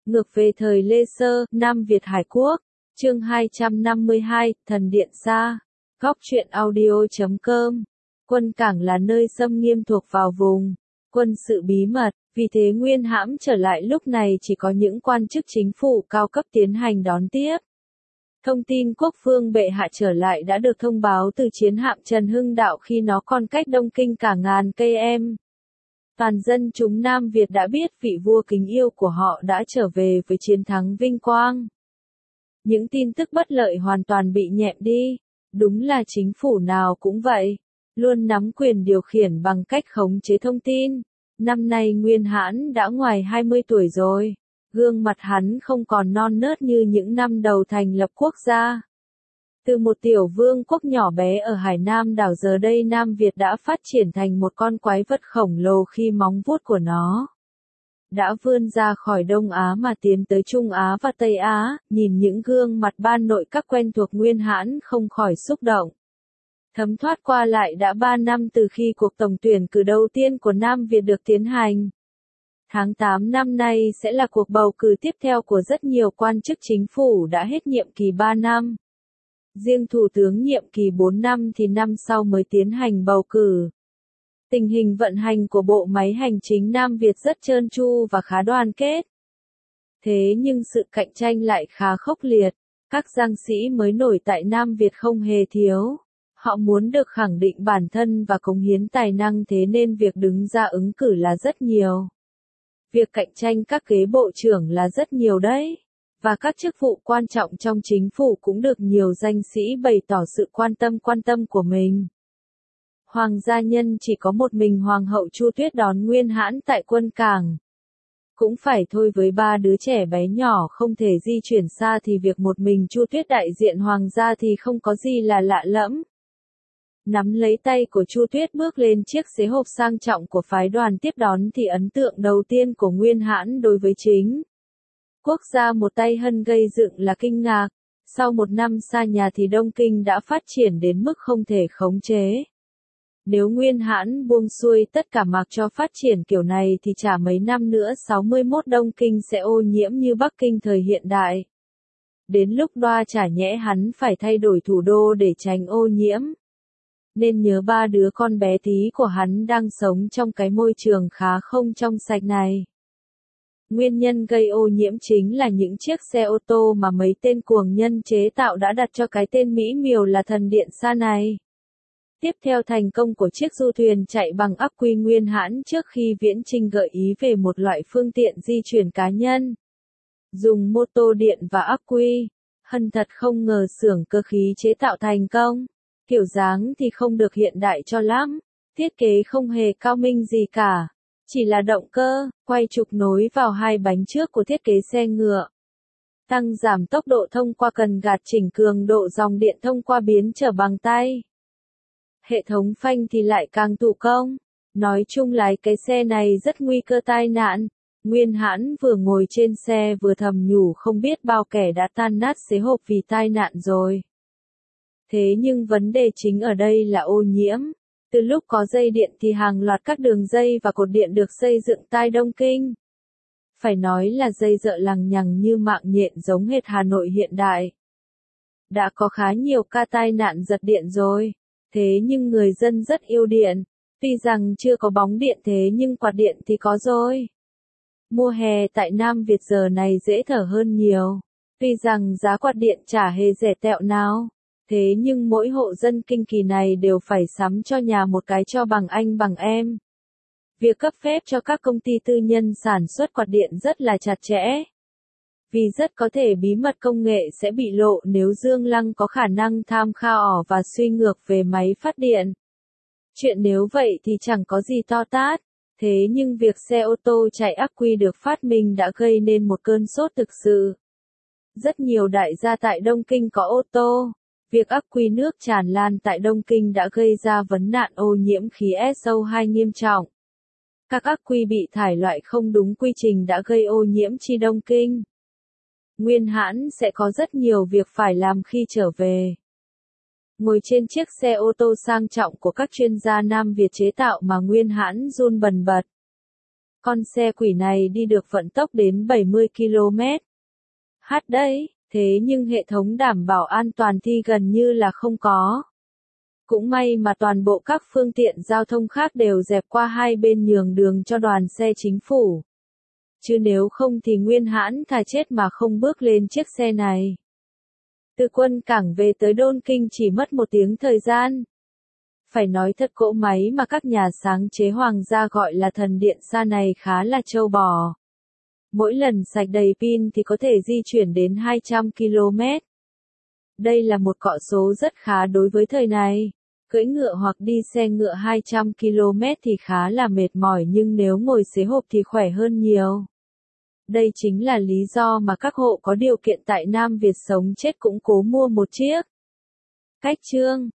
Ngược về thời Lê Sơ, Nam Việt Hải Quốc. Chương 252, Thần Điện Xa. Góc truyện audio.com. Quân cảng là nơi xâm nghiêm thuộc vào vùng quân sự bí mật, vì thế Nguyên Hãm trở lại lúc này chỉ có những quan chức chính phủ cao cấp tiến hành đón tiếp. Thông tin quốc vương bệ hạ trở lại đã được thông báo từ chiến hạm Trần Hưng Đạo khi nó còn cách Đông Kinh cả ngàn cây em. Toàn dân chúng Nam Việt đã biết vị vua kính yêu của họ đã trở về với chiến thắng vinh quang. Những tin tức bất lợi hoàn toàn bị nhẹm đi. Đúng là chính phủ nào cũng vậy, luôn nắm quyền điều khiển bằng cách khống chế thông tin. Năm nay Nguyên Hãn đã ngoài 20 tuổi rồi. Gương mặt hắn không còn non nớt như những năm đầu thành lập quốc gia. Từ một tiểu vương quốc nhỏ bé ở Hải Nam đảo, giờ đây Nam Việt đã phát triển thành một con quái vật khổng lồ khi móng vuốt của nó đã vươn ra khỏi Đông Á mà tiến tới Trung Á và Tây Á. Nhìn những gương mặt ban nội các quen thuộc, Nguyên Hãn không khỏi xúc động. Thấm thoát qua lại đã 3 năm từ khi cuộc tổng tuyển cử đầu tiên của Nam Việt được tiến hành. Tháng 8 năm nay sẽ là cuộc bầu cử tiếp theo của rất nhiều quan chức chính phủ đã hết nhiệm kỳ 3 năm. Riêng thủ tướng nhiệm kỳ 4 năm thì năm sau mới tiến hành bầu cử. Tình hình vận hành của bộ máy hành chính Nam Việt rất trơn tru và khá đoàn kết. Thế nhưng sự cạnh tranh lại khá khốc liệt. Các giang sĩ mới nổi tại Nam Việt không hề thiếu. Họ muốn được khẳng định bản thân và cống hiến tài năng, thế nên việc đứng ra ứng cử là rất nhiều. Việc cạnh tranh các ghế bộ trưởng là rất nhiều đấy. Và các chức vụ quan trọng trong chính phủ cũng được nhiều danh sĩ bày tỏ sự quan tâm của mình. Hoàng gia nhân chỉ có một mình Hoàng hậu Chu Tuyết đón Nguyên Hãn tại quân cảng. Cũng phải thôi, với 3 đứa trẻ bé nhỏ không thể di chuyển xa thì việc một mình Chu Tuyết đại diện Hoàng gia thì không có gì là lạ lẫm. Nắm lấy tay của Chu Tuyết bước lên chiếc xế hộp sang trọng của phái đoàn tiếp đón thì ấn tượng đầu tiên của Nguyên Hãn đối với chính quốc gia một tay Hân gây dựng là kinh ngạc. Sau một năm xa nhà thì Đông Kinh đã phát triển đến mức không thể khống chế. Nếu Nguyên Hãn buông xuôi tất cả mặc cho phát triển kiểu này thì chả mấy năm nữa 61 Đông Kinh sẽ ô nhiễm như Bắc Kinh thời hiện đại. Đến lúc đoa chả nhẽ hắn phải thay đổi thủ đô để tránh ô nhiễm. Nên nhớ 3 đứa con bé tí của hắn đang sống trong cái môi trường khá không trong sạch này. Nguyên nhân gây ô nhiễm chính là những chiếc xe ô tô mà mấy tên cuồng nhân chế tạo đã đặt cho cái tên mỹ miều là Thần Điện Xa này. Tiếp theo thành công của chiếc du thuyền chạy bằng ắc quy Nguyên Hãn trước khi viễn chinh gợi ý về một loại phương tiện di chuyển cá nhân. Dùng mô tô điện và ắc quy. Hân thật không ngờ xưởng cơ khí chế tạo thành công. Kiểu dáng thì không được hiện đại cho lắm. Thiết kế không hề cao minh gì cả. Chỉ là động cơ, quay trục nối vào 2 bánh trước của thiết kế xe ngựa. Tăng giảm tốc độ thông qua cần gạt chỉnh cường độ dòng điện thông qua biến trở bằng tay. Hệ thống phanh thì lại càng thủ công. Nói chung lái cái xe này rất nguy cơ tai nạn. Nguyên Hãn vừa ngồi trên xe vừa thầm nhủ không biết bao kẻ đã tan nát xế hộp vì tai nạn rồi. Thế nhưng vấn đề chính ở đây là ô nhiễm. Từ lúc có dây điện thì hàng loạt các đường dây và cột điện được xây dựng tại Đông Kinh. Phải nói là dây dợ lằng nhằng như mạng nhện giống hệt Hà Nội hiện đại. Đã có khá nhiều ca tai nạn giật điện rồi. Thế nhưng người dân rất yêu điện. Tuy rằng chưa có bóng điện thế nhưng quạt điện thì có rồi. Mùa hè tại Nam Việt giờ này dễ thở hơn nhiều. Tuy rằng giá quạt điện chả hề rẻ tẹo nào. Thế nhưng mỗi hộ dân kinh kỳ này đều phải sắm cho nhà một cái cho bằng anh bằng em. Việc cấp phép cho các công ty tư nhân sản xuất quạt điện rất là chặt chẽ. Vì rất có thể bí mật công nghệ sẽ bị lộ nếu Dương Lăng có khả năng tham khảo và suy ngược về máy phát điện. Chuyện nếu vậy thì chẳng có gì to tát. Thế nhưng việc xe ô tô chạy ắc quy được phát minh đã gây nên một cơn sốt thực sự. Rất nhiều đại gia tại Đông Kinh có ô tô. Việc ắc quy nước tràn lan tại Đông Kinh đã gây ra vấn nạn ô nhiễm khí SO2 nghiêm trọng. Các ắc quy bị thải loại không đúng quy trình đã gây ô nhiễm chi Đông Kinh. Nguyên Hãn sẽ có rất nhiều việc phải làm khi trở về. Ngồi trên chiếc xe ô tô sang trọng của các chuyên gia Nam Việt chế tạo mà Nguyên Hãn run bần bật. Con xe quỷ này đi được vận tốc đến 70 km/h đấy, thế nhưng hệ thống đảm bảo an toàn thì gần như là không có. Cũng may mà toàn bộ các phương tiện giao thông khác đều dẹp qua hai bên nhường đường cho đoàn xe chính phủ. Chứ nếu không thì Nguyên Hãn thà chết mà không bước lên chiếc xe này. Từ Quân Cảng về tới Đôn Kinh chỉ mất 1 tiếng thời gian. Phải nói thật, cỗ máy mà các nhà sáng chế hoàng gia gọi là thần điện xa này khá là trâu bò. Mỗi lần sạc đầy pin thì có thể di chuyển đến 200 km. Đây là một cọ số rất khá đối với thời này. Cưỡi ngựa hoặc đi xe ngựa 200 km thì khá là mệt mỏi, nhưng nếu ngồi xế hộp thì khỏe hơn nhiều. Đây chính là lý do mà các hộ có điều kiện tại Nam Việt sống chết cũng cố mua một chiếc. Cách chương